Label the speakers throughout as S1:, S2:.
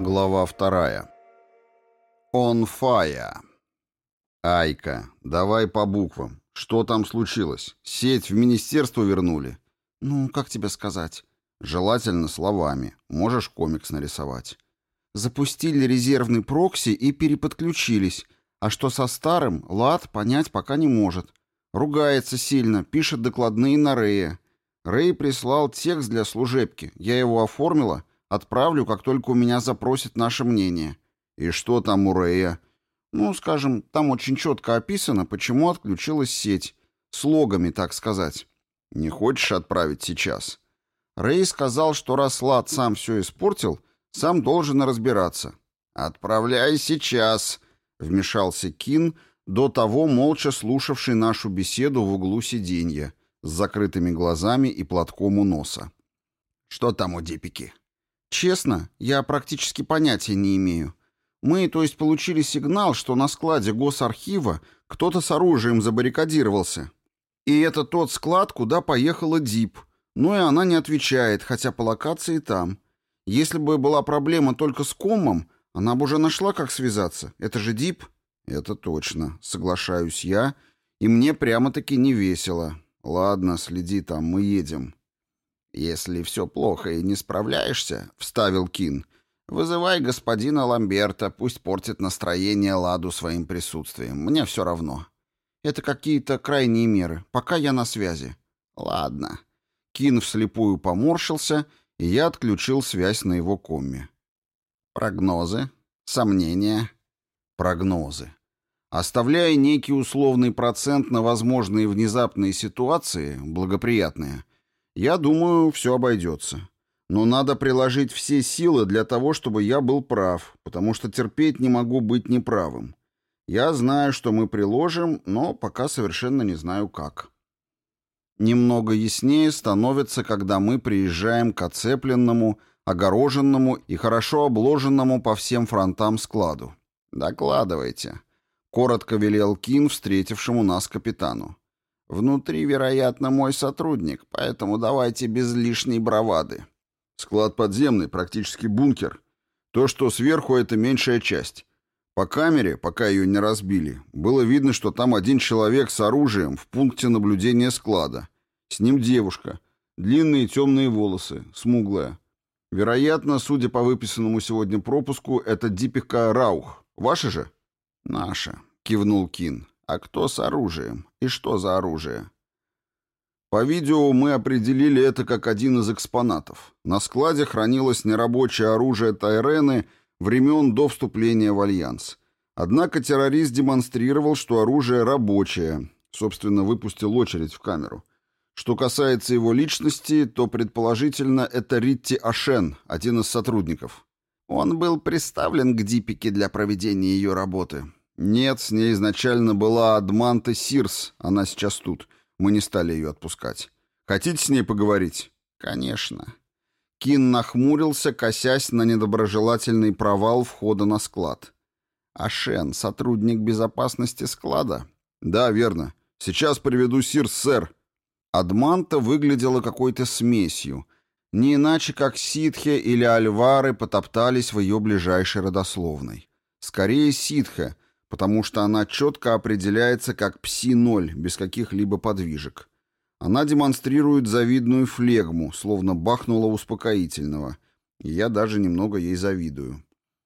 S1: Глава 2. On fire. Айка, давай по буквам. Что там случилось? Сеть в министерство вернули?
S2: Ну, как тебе сказать?
S1: Желательно словами. Можешь комикс нарисовать.
S2: Запустили резервный прокси и переподключились. А что со старым, Лад понять пока не может. Ругается сильно, пишет докладные на Рэя. Рэй прислал текст для служебки. Я его оформила. Отправлю, как только у меня запросят наше мнение.
S1: И что там у Рэя?
S2: Ну, скажем, там очень четко описано, почему отключилась сеть. С логами, так сказать.
S1: Не хочешь отправить сейчас?
S2: Рэй сказал, что раз Лад сам все испортил, сам должен разбираться.
S1: «Отправляй сейчас», — вмешался Кин, до того молча слушавший нашу беседу в углу сиденья, с закрытыми глазами и платком у носа. «Что там у Дипики?»
S2: «Честно, я практически понятия не имею. Мы, то есть, получили сигнал, что на складе госархива кто-то с оружием забаррикадировался. И это тот склад, куда поехала Дип. Ну и она не отвечает, хотя по локации там. Если бы была проблема только с комом, она бы уже нашла, как связаться. Это же Дип».
S1: «Это точно, соглашаюсь я, и мне прямо-таки не весело. Ладно, следи там, мы едем». «Если все плохо и не справляешься», — вставил Кин, — «вызывай господина Ламберта, пусть портит настроение Ладу своим присутствием. Мне все равно».
S2: «Это какие-то крайние меры. Пока я на связи».
S1: «Ладно». Кин вслепую поморщился, и я отключил связь на его комме. «Прогнозы? Сомнения?» «Прогнозы. Оставляя некий условный процент на возможные внезапные ситуации, благоприятные, я думаю, все обойдется. Но надо приложить все силы для того, чтобы я был прав, потому что терпеть не могу быть неправым. Я знаю, что мы приложим, но пока совершенно не знаю как». Немного яснее становится, когда мы приезжаем к оцепленному, огороженному и хорошо обложенному по всем фронтам складу. «Докладывайте», — коротко велел Кин встретившему нас капитану. «Внутри, вероятно, мой сотрудник, поэтому давайте без лишней бравады». «Склад подземный, практически бункер. То, что сверху, это меньшая часть. По камере, пока ее не разбили, было видно, что там один человек с оружием в пункте наблюдения склада. С ним девушка. Длинные темные волосы, смуглая. Вероятно, судя по выписанному сегодня пропуску, это Дипика Раух. Ваша же?» «Наша», — кивнул Кин. «А кто с оружием? И что за оружие?» «По видео мы определили это как один из экспонатов. На складе хранилось нерабочее оружие Тайрены времен до вступления в Альянс. Однако террорист демонстрировал, что оружие рабочее. Собственно, выпустил очередь в камеру. Что касается его личности, то, предположительно, это Ритти Ашен, один из сотрудников. Он был представлен к Дипике для проведения ее работы. Нет, с ней изначально была Адманта Сирс, она сейчас тут. Мы не стали ее отпускать. Хотите с ней поговорить?» «Конечно». Кин нахмурился, косясь на недоброжелательный провал входа на склад. «Ашен, сотрудник безопасности склада?» «Да, верно. Сейчас приведу Сирс, сэр». Адманта выглядела какой-то смесью. Не иначе, как ситхи или альвары потоптались в ее ближайшей родословной. Скорее ситхе, потому что она четко определяется как пси-0, без каких-либо подвижек. Она демонстрирует завидную флегму, словно бахнула успокоительного, и я даже немного ей завидую.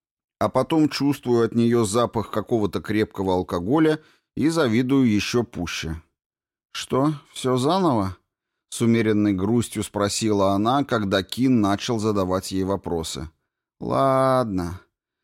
S1: А потом чувствую от нее запах какого-то крепкого алкоголя и завидую еще пуще. «Что, все заново?» — с умеренной грустью спросила она, когда Кин начал задавать ей вопросы. «Ладно.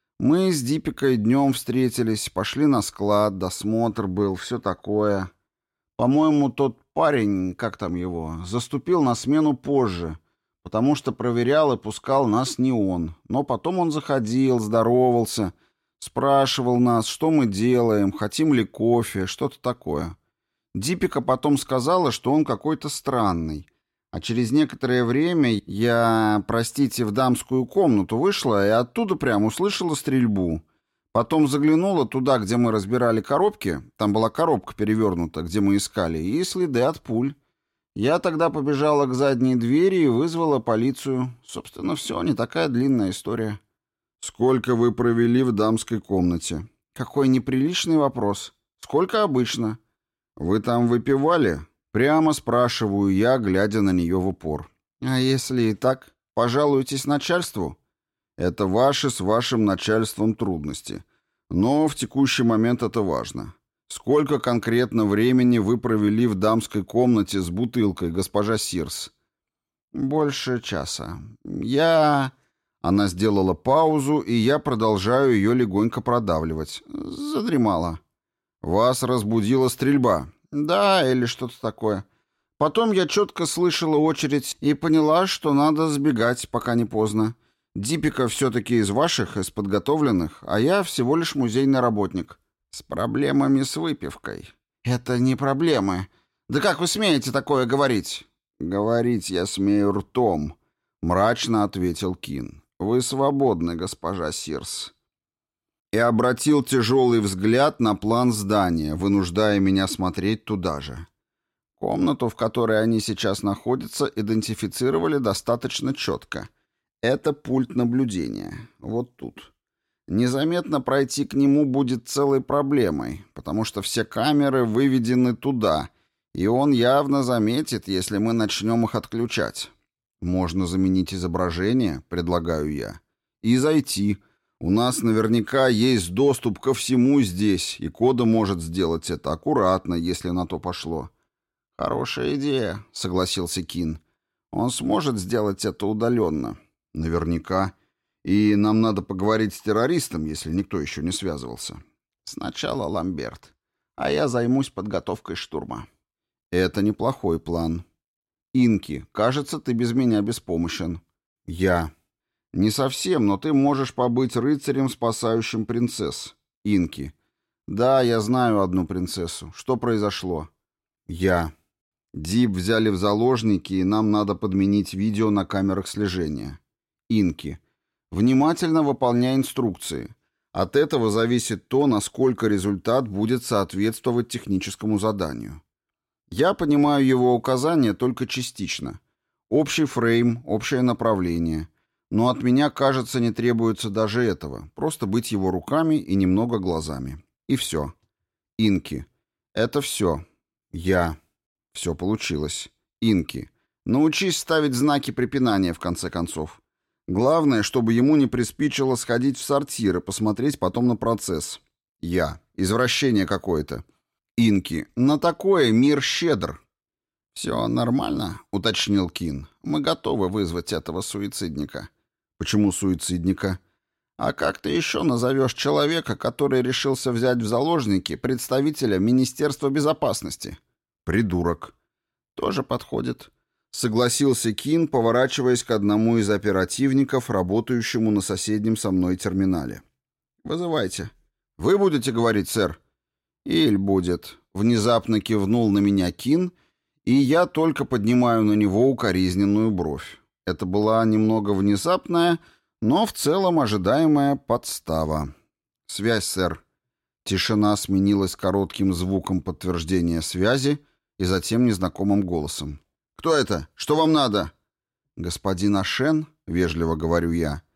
S1: Мы с Дипикой днем встретились, пошли на склад, досмотр был, все такое. По-моему, тот парень, как там его, заступил на смену позже, потому что проверял и пускал нас не он. Но потом он заходил, здоровался, спрашивал нас, что мы делаем, хотим ли кофе, что-то такое. Дипика потом сказала, что он какой-то странный. А через некоторое время я, простите, в дамскую комнату вышла и оттуда прям услышала стрельбу. Потом заглянула туда, где мы разбирали коробки, там была коробка перевернута, где мы искали, и следы от пуль. Я тогда побежала к задней двери и вызвала полицию. Собственно, все, не такая длинная история. «Сколько вы провели в дамской комнате?»
S2: «Какой неприличный вопрос. Сколько обычно?»
S1: «Вы там выпивали?» Прямо спрашиваю я, глядя на нее в упор.
S2: «А если и так, пожалуйтесь начальству?»
S1: «Это ваши с вашим начальством трудности. Но в текущий момент это важно. Сколько конкретно времени вы провели в дамской комнате с бутылкой, госпожа Сирс?»
S2: «Больше часа.
S1: Она сделала паузу, и я продолжаю ее легонько продавливать.
S2: Задремала».
S1: «Вас разбудила стрельба?»
S2: «Да, или что-то такое. Потом я четко слышала очередь и поняла, что надо сбегать, пока не поздно. Дипика все-таки из ваших, из подготовленных, а я всего лишь музейный работник. С проблемами с выпивкой». «Это не проблемы. Да как вы смеете такое говорить?»
S1: «Говорить я смею ртом», — мрачно ответил Кин. «Вы свободны, госпожа Сирс». И обратил тяжелый взгляд на план здания, вынуждая меня смотреть туда же.
S2: Комнату, в которой они сейчас находятся, идентифицировали достаточно четко. Это пульт наблюдения. Вот тут. Незаметно пройти к нему будет целой проблемой, потому что все камеры выведены туда, и он явно заметит, если мы начнем их отключать.
S1: «Можно заменить изображение», — предлагаю я, — «и зайти. У нас наверняка есть доступ ко всему здесь, и Кода может сделать это аккуратно, если на то пошло».
S2: «Хорошая идея», — согласился Кин. «Он сможет сделать это удаленно».
S1: «Наверняка. И нам надо поговорить с террористом, если никто еще не связывался».
S2: «Сначала Ламберт, а я займусь подготовкой штурма».
S1: «Это неплохой план».
S2: «Инки, кажется, ты без меня беспомощен».
S1: «Я». «Не совсем, но ты можешь побыть рыцарем, спасающим принцесс».
S2: «Инки». «Да, я знаю одну принцессу. Что произошло?»
S1: «Я». «Дип взяли в заложники, и нам надо подменить видео на камерах слежения».
S2: «Инки». «Внимательно выполняй инструкции. От этого зависит то, насколько результат будет соответствовать техническому заданию. Я понимаю его указания только частично. Общий фрейм, общее направление. Но от меня, кажется, не требуется даже этого. Просто быть его руками и немного глазами. И все. Инки. Это все.
S1: Я.
S2: Все получилось. Инки. Научись ставить знаки препинания, в конце концов. Главное, чтобы ему не приспичило сходить в сортир и посмотреть потом на процесс. Я. Извращение какое-то. Инки. На такое мир щедр. «Все нормально», — уточнил Кин. «Мы готовы вызвать этого суицидника».
S1: «Почему суицидника?»
S2: «А как ты еще назовешь человека, который решился взять в заложники представителя Министерства безопасности?»
S1: «Придурок».
S2: «Тоже подходит», — согласился Кин, поворачиваясь к одному из оперативников, работающему на соседнем со мной терминале. «Вызывайте». «Вы будете говорить, сэр?» «Иль будет», — внезапно кивнул на меня Кин, и я только поднимаю на него укоризненную бровь. Это была немного внезапная, но в целом ожидаемая подстава. «Связь, сэр». Тишина сменилась коротким звуком подтверждения связи и затем незнакомым голосом. «Кто это? Что вам надо?» «Господин Ашен», — вежливо говорю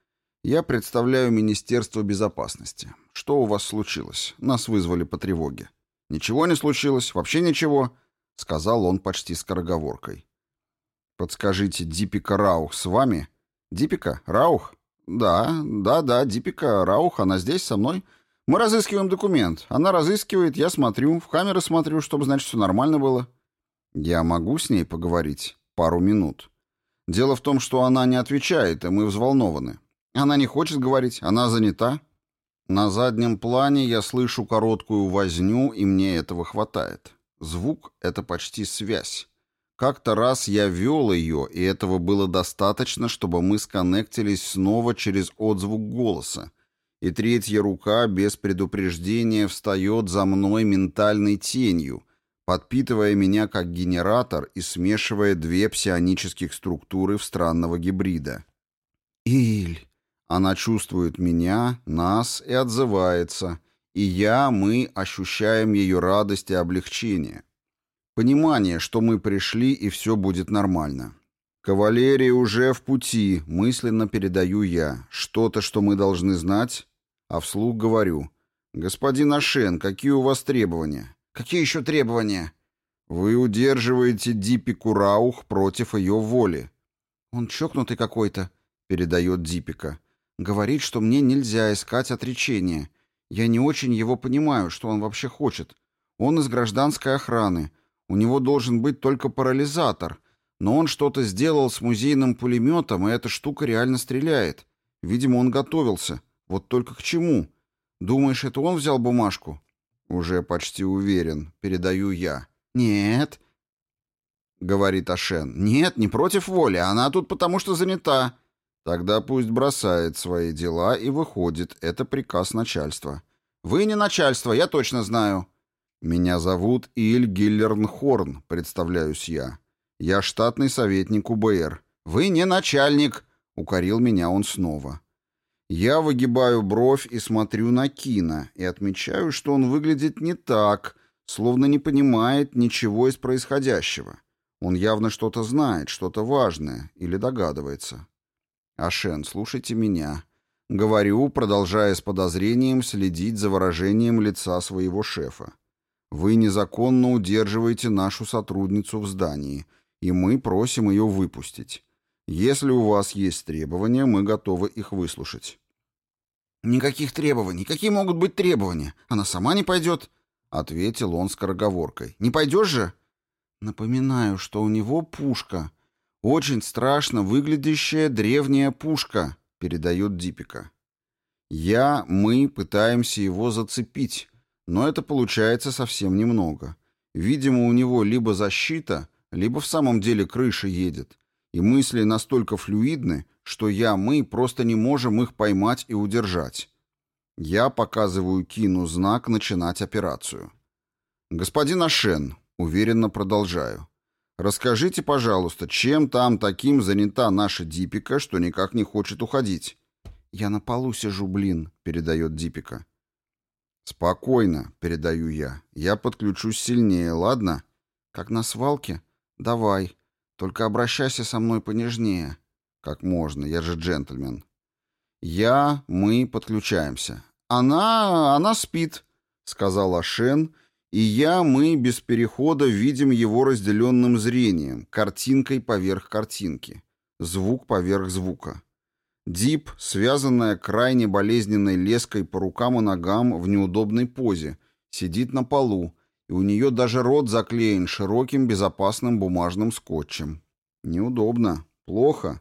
S2: я представляю Министерство безопасности. Что у вас случилось? Нас вызвали по тревоге». «Ничего не случилось, вообще ничего», — сказал он почти скороговоркой. «Подскажите, Дипика Раух с вами?» «Дипика? Раух?» «Да, Дипика Раух, она здесь со мной. Мы разыскиваем документ. Она разыскивает, я смотрю, в камеры смотрю, чтобы, значит, все нормально было». «Я могу с ней поговорить? Пару минут?» «Дело в том, что она не отвечает, и мы взволнованы. Она не хочет говорить, она занята». На заднем плане я слышу короткую возню, и мне этого хватает. Звук — это почти связь. Как-то раз я вел ее, и этого было достаточно, чтобы мы сконнектились снова через отзвук голоса, и третья рука без предупреждения встает за мной ментальной тенью, подпитывая меня как генератор и смешивая две псионических структуры в странного гибрида. «Иль!» Она чувствует меня, нас и отзывается, и мы ощущаем ее радость и облегчение. Понимание, что мы пришли и все будет нормально.
S1: «Кавалерия уже в пути», — мысленно передаю я. «Что-то, что мы должны знать?» А вслух говорю. «Господин Ашен, какие у вас требования?»
S2: «Какие еще требования?»
S1: «Вы удерживаете Дипику Раух против ее воли».
S2: «Он чокнутый какой-то», — передает Дипика. «Говорит, что мне нельзя искать отречения. Я не очень его понимаю, что он вообще хочет. Он из гражданской охраны. У него должен быть только парализатор. Но он что-то сделал с музейным пулеметом, и эта штука реально стреляет. Видимо, он готовился. Вот только к чему? Думаешь, это он взял бумажку?»
S1: «Уже почти уверен. Передаю я».
S2: «Нет», — говорит Ашен. «Нет, не против воли. Она тут потому что занята».
S1: «Тогда пусть бросает свои дела и выходит. Это приказ начальства».
S2: «Вы не начальство, я точно знаю».
S1: «Меня зовут Иль Гиллернхорн», представляюсь я. «Я штатный советник УБР».
S2: «Вы не начальник», — укорил меня он снова.
S1: Я выгибаю бровь и смотрю на Кина, и отмечаю, что он выглядит не так, словно не понимает ничего из происходящего. Он явно что-то знает, что-то важное, или догадывается. «Ашен, слушайте меня». Говорю, продолжая с подозрением следить за выражением лица своего шефа. «Вы незаконно удерживаете нашу сотрудницу в здании, и мы просим ее выпустить. Если у вас есть требования, мы готовы их выслушать».
S2: «Никаких требований. Какие могут быть требования? Она сама не пойдет?» — ответил он скороговоркой. «Не пойдешь же?» «Напоминаю, что у него пушка. Очень страшно выглядящая древняя пушка», — передает Дипика.
S1: Мы пытаемся его зацепить, но это получается совсем немного. Видимо, у него либо защита, либо в самом деле крыша едет, и мысли настолько флюидны, что мы просто не можем их поймать и удержать. Я показываю Кину знак начинать операцию. «Господин Ашен», уверенно продолжаю, «расскажите, пожалуйста, чем там таким занята наша Дипика, что никак не хочет уходить?»
S2: «Я на полу сижу, блин», — передает Дипика.
S1: «Спокойно», — передаю я. «Я подключусь сильнее, ладно?»
S2: «Как на свалке? Давай. Только обращайся со мной понежнее».
S1: «Как можно, я же джентльмен». Мы подключаемся. «Она спит», — сказал Ашен, и мы без перехода видим его разделенным зрением, картинкой поверх картинки, звук поверх звука. Дип, связанная крайне болезненной леской по рукам и ногам в неудобной позе, сидит на полу, и у нее даже рот заклеен широким безопасным бумажным скотчем. Неудобно. Плохо.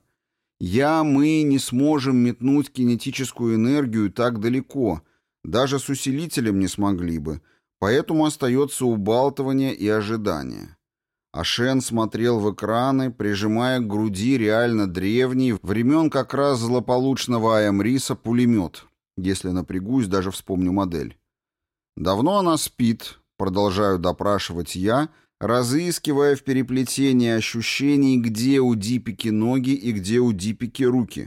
S1: Мы не сможем метнуть кинетическую энергию так далеко, даже с усилителем не смогли бы, поэтому остается убалтывание и ожидание. Ашен смотрел в экраны, прижимая к груди реально древний, времен как раз злополучного АМ-риса пулемет, если напрягусь, даже вспомню модель. «Давно она спит?» — продолжаю допрашивать я, разыскивая в переплетении ощущений, где у Дипики ноги и где у Дипики руки.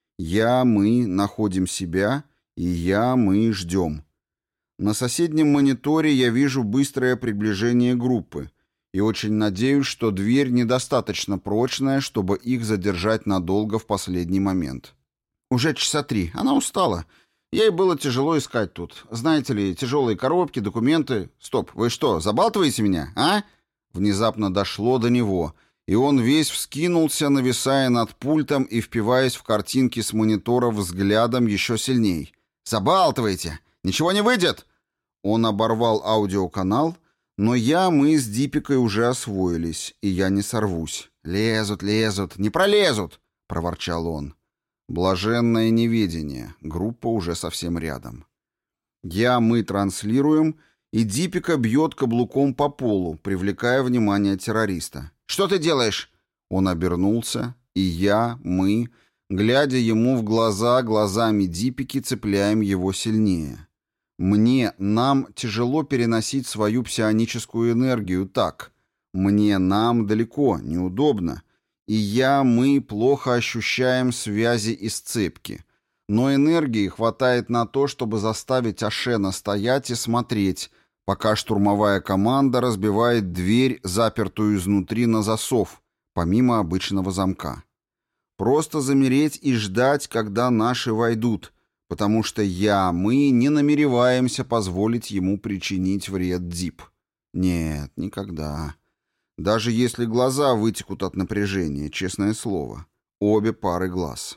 S1: Мы находим себя, и мы ждем. На соседнем мониторе я вижу быстрое приближение группы, и очень надеюсь, что дверь недостаточно прочная, чтобы их задержать надолго в последний момент.
S2: «Уже часа 3. Она устала. Ей было тяжело искать тут. Знаете ли, тяжелые коробки, документы...» «Стоп, вы что, забалтываете меня, а?»
S1: Внезапно дошло до него, и он весь вскинулся, нависая над пультом и впиваясь в картинки с монитора взглядом еще сильней.
S2: «Забалтываете! Ничего не выйдет!»
S1: Он оборвал аудиоканал, но мы с Дипикой уже освоились, и я не сорвусь.
S2: «Лезут, не пролезут!» — проворчал он.
S1: Блаженное неведение. Группа уже совсем рядом. Мы транслируем, и Дипика бьет каблуком по полу, привлекая внимание террориста.
S2: «Что ты делаешь?»
S1: Он обернулся, и мы, глядя ему в глаза, глазами Дипики цепляем его сильнее. Нам тяжело переносить свою псионическую энергию так. Нам далеко, неудобно. И мы плохо ощущаем связи и сцепки. Но энергии хватает на то, чтобы заставить Ашена стоять и смотреть, пока штурмовая команда разбивает дверь, запертую изнутри на засов, помимо обычного замка. Просто замереть и ждать, когда наши войдут, потому что мы не намереваемся позволить ему причинить вред Дип. Нет, никогда. Даже если глаза вытекут от напряжения, честное слово. Обе пары глаз.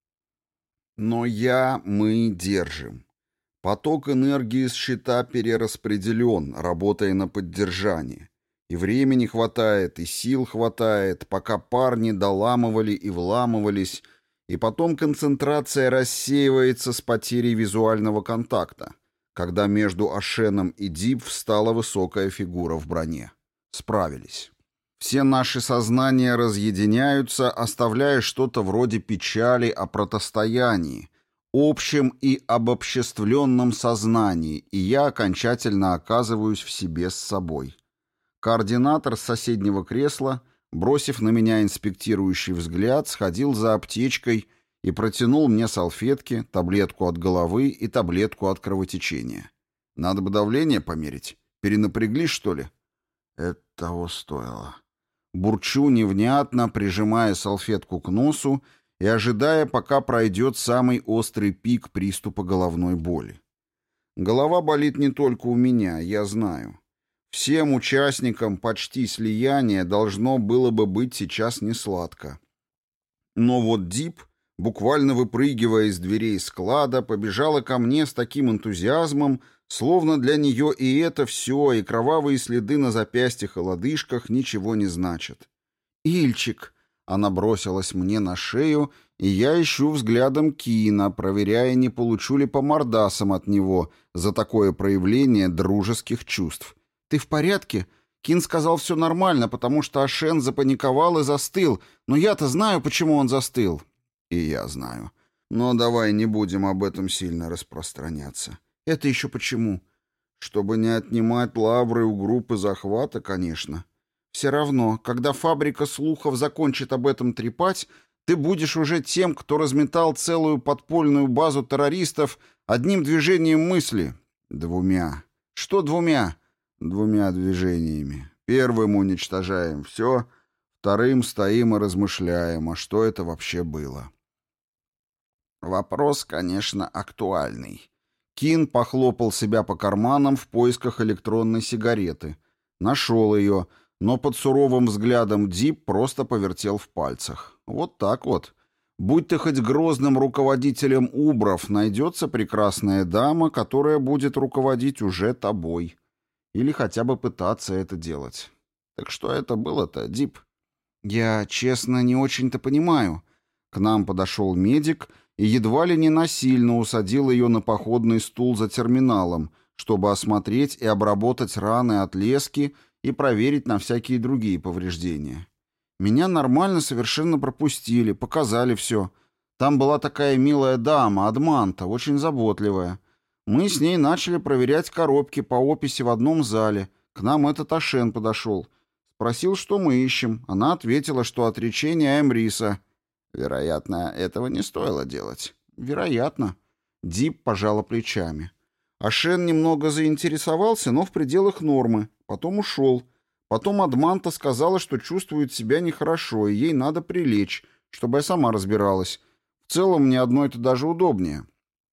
S1: Но мы держим. Поток энергии с щита перераспределен, работая на поддержание. И времени хватает, и сил хватает, пока парни доламывали и вламывались, и потом концентрация рассеивается с потерей визуального контакта, когда между Ашеном и Дип встала высокая фигура в броне. Справились. Все наши сознания разъединяются, оставляя что-то вроде печали о противостоянии, общем и обобществленном сознании, и я окончательно оказываюсь в себе с собой. Координатор с соседнего кресла, бросив на меня инспектирующий взгляд, сходил за аптечкой и протянул мне салфетки, таблетку от головы и таблетку от кровотечения. Надо бы давление померить. Перенапряглись, что ли? Это того стоило. Бурчу невнятно, прижимая салфетку к носу и ожидая, пока пройдет самый острый пик приступа головной боли. Голова болит не только у меня, я знаю. Всем участникам почти слияния должно было бы быть сейчас несладко. Но вот Дип, буквально выпрыгивая из дверей склада, побежала ко мне с таким энтузиазмом, словно для нее и это все, и кровавые следы на запястьях и лодыжках ничего не значат. «Ильчик!» — она бросилась мне на шею, и я ищу взглядом Кина, проверяя, не получу ли по мордасам от него за такое проявление дружеских чувств. «Ты в порядке?» Кин сказал, все нормально, потому что Ашен запаниковал и застыл, но я-то знаю, почему он застыл. И я знаю. Но давай не будем об этом сильно распространяться. Это еще почему? Чтобы не отнимать лавры у группы захвата, конечно. Все равно, когда фабрика слухов закончит об этом трепать, ты будешь уже тем, кто разметал целую подпольную базу террористов одним движением мысли. 2. Что 2? 2 движениями. Первым уничтожаем все, вторым стоим и размышляем, а что это вообще было. Вопрос, конечно, актуальный. Кин похлопал себя по карманам в поисках электронной сигареты. Нашел ее, но под суровым взглядом Дип просто повертел в пальцах. Вот так вот. Будь ты хоть грозным руководителем Убров, найдется прекрасная дама, которая будет руководить уже тобой. Или хотя бы пытаться это делать. Так что это было-то, Дип? Я, честно, не очень-то понимаю. К нам подошел медик и едва ли не насильно усадил ее на походный стул за терминалом, чтобы осмотреть и обработать раны от лески и проверить на всякие другие повреждения. Меня нормально совершенно пропустили, показали все. Там была такая милая дама, Адманта, очень заботливая. Мы с ней начали проверять коробки по описи в одном зале. К нам этот Ашен подошел. Спросил, что мы ищем. Она ответила, что отречение Эмриса. Вероятно, этого не стоило делать. Вероятно. Дип пожала плечами. Ашен немного заинтересовался, но в пределах нормы. Потом ушел. Потом Адманта сказала, что чувствует себя нехорошо, и ей надо прилечь, чтобы я сама разбиралась. В целом, мне одно это даже удобнее.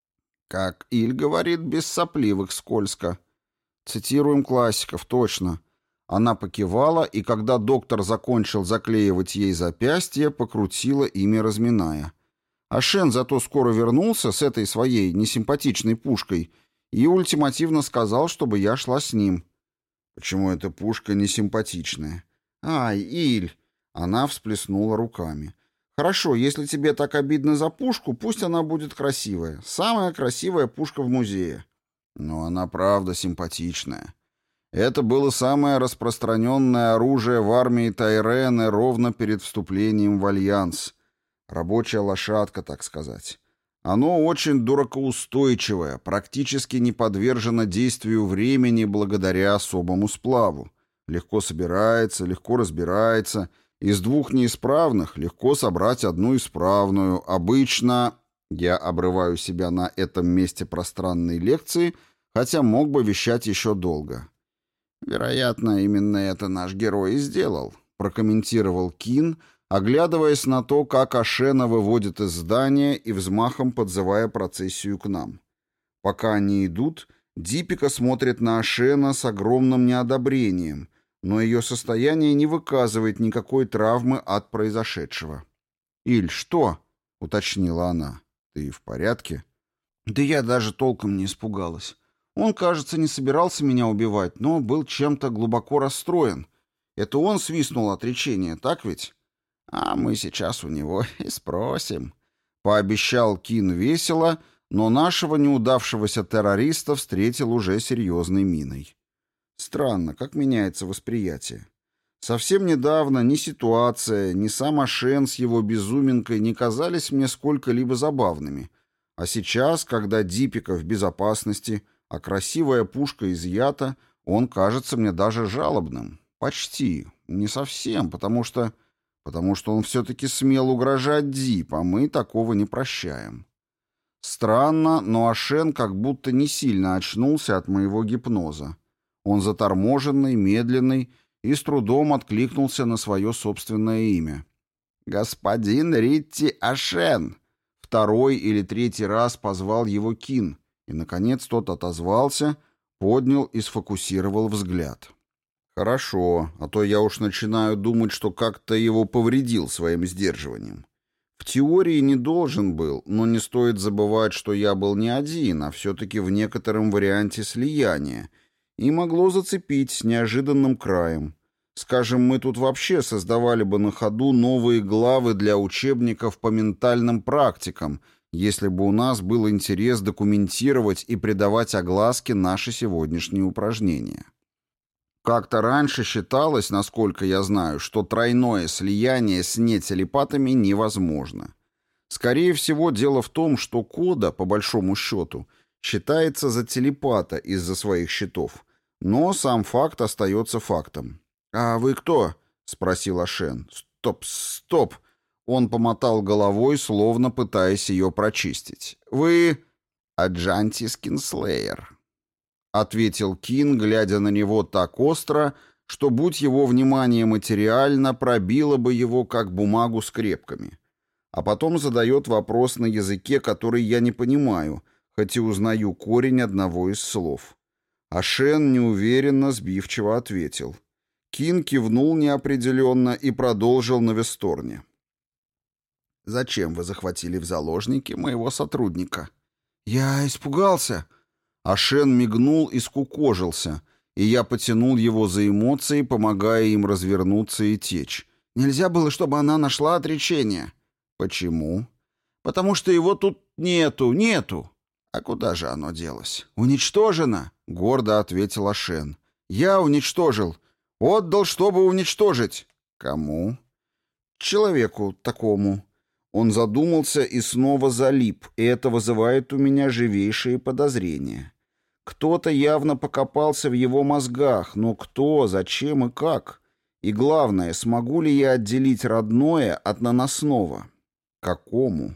S1: Как Иль говорит, без сопливых скользко. Цитируем классиков, точно. Она покивала, и когда доктор закончил заклеивать ей запястье, покрутила ими, разминая. Ашен зато скоро вернулся с этой своей несимпатичной пушкой и ультимативно сказал, чтобы я шла с ним. Почему эта пушка несимпатичная? Ай, Иль! Она всплеснула руками. Хорошо, если тебе так обидно за пушку, пусть она будет красивая. Самая красивая пушка в музее. Но она правда симпатичная. Это было самое распространенное оружие в армии Тайрены ровно перед вступлением в Альянс. Рабочая лошадка, так сказать. Оно очень дуракоустойчивое, практически не подвержено действию времени благодаря особому сплаву. Легко собирается, легко разбирается. Из 2 неисправных легко собрать одну исправную. Обычно... Я обрываю себя на этом месте пространной лекции, хотя мог бы вещать еще долго. Вероятно, именно это наш герой и сделал. прокомментировал Кин, оглядываясь на то, как Ашена выводит из здания и взмахом подзывая процессию к нам. Пока они идут, Дипика смотрит на Ашена с огромным неодобрением, но ее состояние не выказывает никакой травмы от произошедшего. «Иль, что?» — уточнила она. «Ты в порядке?» «Да я даже толком не испугалась. Он, кажется, не собирался меня убивать, но был чем-то глубоко расстроен. Это он свистнул отречение, так ведь?» «А мы сейчас у него и спросим», — пообещал Кин весело, но нашего неудавшегося террориста встретил уже серьезной миной. Странно, как меняется восприятие. Совсем недавно ни ситуация, ни сам Ашен с его безуминкой не казались мне сколько-либо забавными. А сейчас, когда Дипика в безопасности, а красивая пушка изъята, он кажется мне даже жалобным. Почти. Не совсем, потому что он все-таки смел угрожать Дип, а мы такого не прощаем. Странно, но Ашен как будто не сильно очнулся от моего гипноза. Он заторможенный, медленный и с трудом откликнулся на свое собственное имя. «Господин Ритти Ашен!» Второй или третий раз позвал его Кин, и, наконец, тот отозвался, поднял и сфокусировал взгляд. «Хорошо, а то я уж начинаю думать, что как-то его повредил своим сдерживанием. В теории не должен был, но не стоит забывать, что я был не один, а все-таки в некотором варианте слияния, и могло зацепить с неожиданным краем. Скажем, мы тут вообще создавали бы на ходу новые главы для учебников по ментальным практикам, если бы у нас был интерес документировать и придавать огласке наши сегодняшние упражнения. Как-то раньше считалось, насколько я знаю, что тройное слияние с нетелепатами невозможно. Скорее всего, дело в том, что Кода, по большому счету, считается за телепата из-за своих счетов, но сам факт остается фактом. «А вы кто?» — спросил Ашен. «Стоп!» Он помотал головой, словно пытаясь ее прочистить. «Вы...» «Аджанти Скинслеер», — ответил Кин, глядя на него так остро, что, будь его внимание материально, пробило бы его, как бумагу скрепками. А потом задает вопрос на языке, который я не понимаю, хоть и узнаю корень одного из слов. Ашен неуверенно, сбивчиво ответил. Кин кивнул неопределенно и продолжил на весторне. «Зачем вы захватили в заложники моего сотрудника?» «Я испугался». Ашен мигнул и скукожился, и я потянул его за эмоции, помогая им развернуться и течь. «Нельзя было, чтобы она нашла отречение». «Почему?» «Потому что его тут нету». «А куда же оно делось?» «Уничтожено», — гордо ответил Ашен. «Я уничтожил. Отдал, чтобы уничтожить». «Кому?» «Человеку такому». Он задумался и снова залип, и это вызывает у меня живейшие подозрения. Кто-то явно покопался в его мозгах, но кто, зачем и как? И главное, смогу ли я отделить родное от наносного? Какому?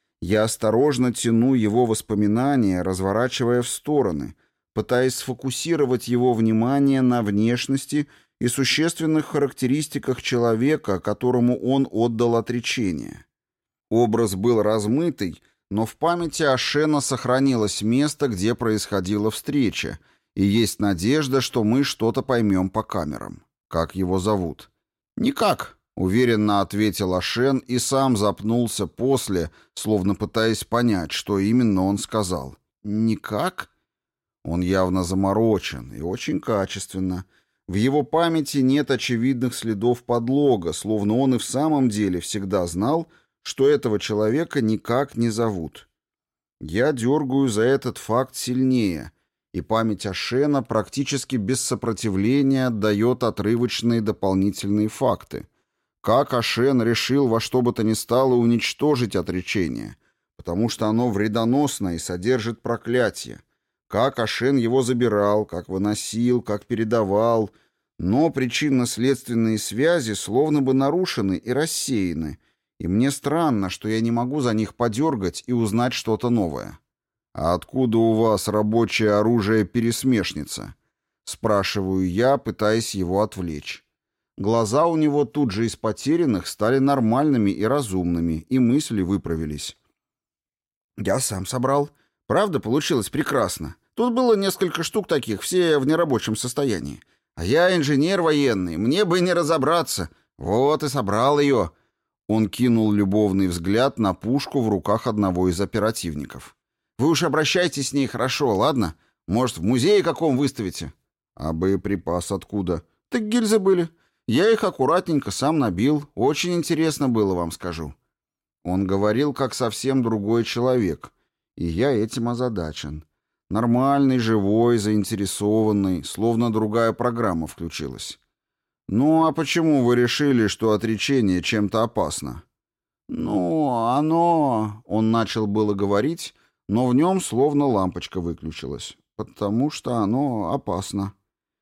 S1: Я осторожно тяну его воспоминания, разворачивая в стороны, пытаясь сфокусировать его внимание на внешности и существенных характеристиках человека, которому он отдал отречение. Образ был размытый, но в памяти Ашена сохранилось место, где происходила встреча, и есть надежда, что мы что-то поймем по камерам. Как его зовут? «Никак», — уверенно ответил Ашен и сам запнулся после, словно пытаясь понять, что именно он сказал. «Никак?» Он явно заморочен и очень качественно. В его памяти нет очевидных следов подлога, словно он и в самом деле всегда знал, что этого человека никак не зовут. Я дергаю за этот факт сильнее, и память Ашена практически без сопротивления отдает отрывочные дополнительные факты. Как Ашен решил во что бы то ни стало уничтожить отречение, потому что оно вредоносно и содержит проклятие. Как Ашен его забирал, как выносил, как передавал, но причинно-следственные связи словно бы нарушены и рассеяны, и мне странно, что я не могу за них подергать и узнать что-то новое. «А откуда у вас рабочее оружие-пересмешница?» — спрашиваю я, пытаясь его отвлечь. Глаза у него тут же из потерянных стали нормальными и разумными, и мысли выправились. «Я сам собрал. Правда, получилось прекрасно. Тут было несколько штук таких, все в нерабочем состоянии. А я инженер военный, мне бы не разобраться. Вот и собрал ее». Он кинул любовный взгляд на пушку в руках одного из оперативников. «Вы уж обращайтесь с ней хорошо, ладно? Может, в музее каком выставите?» «А боеприпас откуда?» «Так гильзы были. Я их аккуратненько сам набил. Очень интересно было, вам скажу». Он говорил, как совсем другой человек, и я этим озадачен. Нормальный, живой, заинтересованный, словно другая программа включилась. «Ну, а почему вы решили, что отречение чем-то опасно?» «Ну, оно...» — он начал было говорить, но в нем словно лампочка выключилась. «Потому что оно опасно».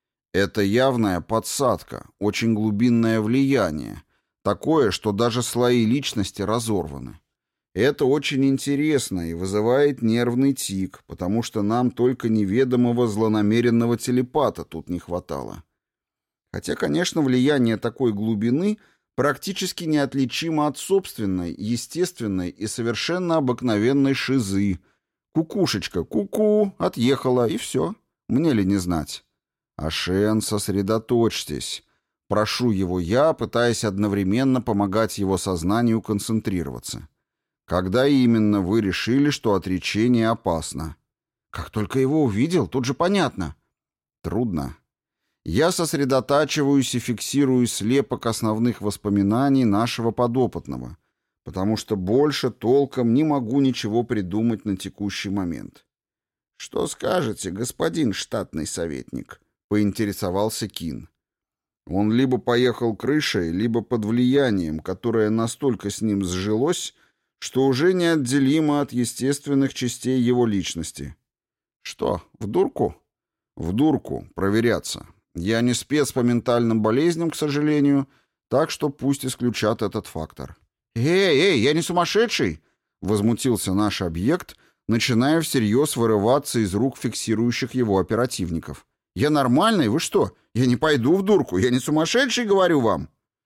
S1: Это явная подсадка, очень глубинное влияние, такое, что даже слои личности разорваны. Это очень интересно и вызывает нервный тик, потому что нам только неведомого злонамеренного телепата тут не хватало. Хотя, конечно, влияние такой глубины практически неотличимо от собственной, естественной и совершенно обыкновенной шизы. Кукушечка, ку-ку, отъехала, и все. Мне ли не знать? «Ашен, сосредоточьтесь». Прошу его я, пытаясь одновременно помогать его сознанию концентрироваться. Когда именно вы решили, что отречение опасно? Как только его увидел, тут же понятно. Трудно. Я сосредотачиваюсь и фиксирую слепок основных воспоминаний нашего подопытного, потому что больше толком не могу ничего придумать на текущий момент. «Что скажете, господин штатный советник?» — поинтересовался Кин. Он либо поехал крышей, либо под влиянием, которое настолько с ним сжилось, что уже неотделимо от естественных частей его личности. «Что, в дурку?» «В дурку, проверяться. Я не спец по ментальным болезням, к сожалению, так что пусть исключат этот фактор». «Эй, я не сумасшедший!» — возмутился наш объект, начиная всерьез вырываться из рук фиксирующих его оперативников. «Я нормальный? Вы что? Я не пойду в дурку. Я не сумасшедший, говорю вам».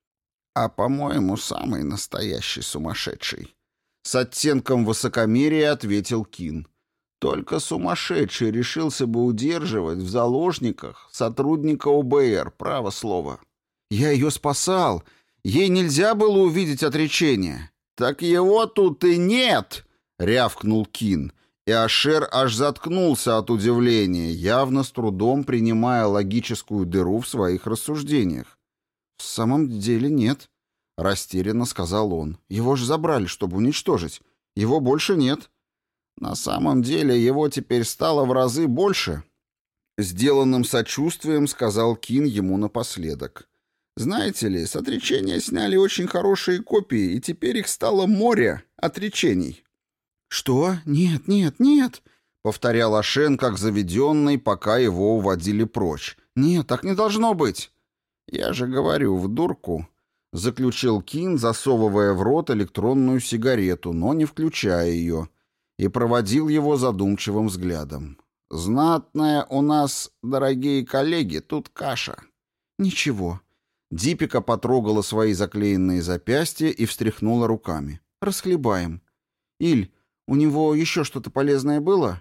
S1: «А, по-моему, самый настоящий сумасшедший», — с оттенком высокомерия ответил Кин. «Только сумасшедший решился бы удерживать в заложниках сотрудника ОБР, право слово. Я ее спасал. Ей нельзя было увидеть отречение». «Так его тут и нет!» — рявкнул Кин. И Ашер аж заткнулся от удивления, явно с трудом принимая логическую дыру в своих рассуждениях. «В самом деле нет», — растерянно сказал он. «Его же забрали, чтобы уничтожить. Его больше нет». «На самом деле его теперь стало в разы больше», — сделанным сочувствием сказал Кин ему напоследок. «Знаете ли, с отречения сняли очень хорошие копии, и теперь их стало море отречений». «Что? Нет, нет, нет», — повторял Ашен как заведенный, пока его уводили прочь. «Нет, так не должно быть». «Я же говорю, в дурку», — заключил Кин, засовывая в рот электронную сигарету, но не включая ее, и проводил его задумчивым взглядом. «Знатная у нас, дорогие коллеги, тут каша». «Ничего». Дипика потрогала свои заклеенные запястья и встряхнула руками. «Расхлебаем. Иль, у него еще что-то полезное было?»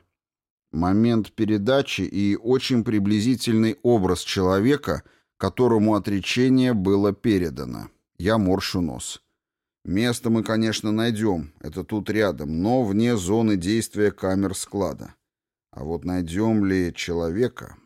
S1: Момент передачи и очень приблизительный образ человека, которому отречение было передано. Я морщу нос. Место мы, конечно, найдем, это тут рядом, но вне зоны действия камер склада. А вот найдем ли человека...